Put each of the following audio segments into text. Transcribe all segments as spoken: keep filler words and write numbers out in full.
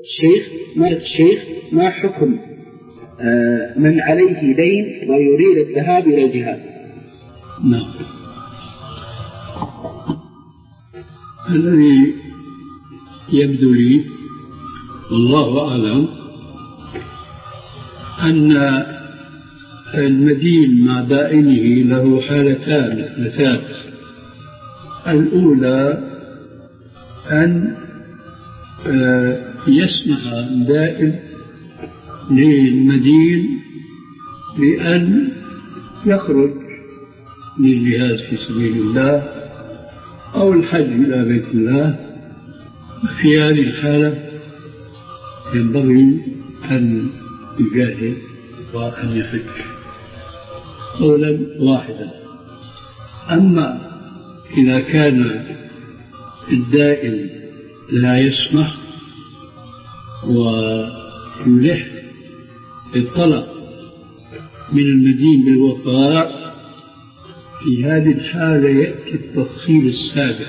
الشيخ ما الشيخ ما حكم آه من عليه دين ويريد الذهاب إلى الجهاد؟ نعم. الذي يبدو لي والله أعلم أن المدين مع دائنه له حالتان اثنتان. الأولى أن يسمح الدائن للمدين بأن يخرج للجهاد في سبيل الله أو الحج إلى بيت الله. في هذه الحالة ينبغي أن يجاهد وأن يحج قولا واحدا. أما إذا كان الدائن لا يسمح ويلح الطلب من المدين بالوفاء، في هذه الحالة يأتي التفصيل السابق.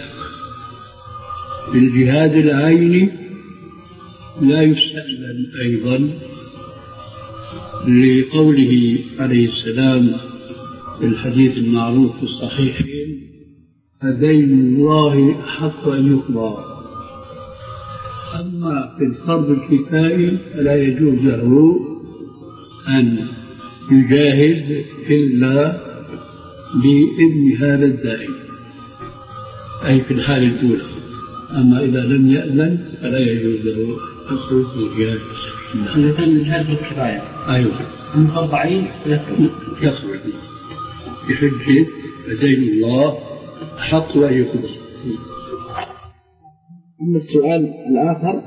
بالجهاد العيني لا يستأذن أيضا، لقوله عليه السلام في الحديث المعروف في الصحيحين: دين الله أحق أن يقضى. أما في الفرض الكفائي فلا يجوز له أن يجاهد إلا بإذن هذا الداعي، أي في الحالة الأولى. أما إذا لم يأذن فلا يجوز له الخروج للجهاد. إذا كان الجهاد بالكفاية أيوة من فرض عين يخرج بحجة دين الله حق أن يقضى. أما السؤال الآخر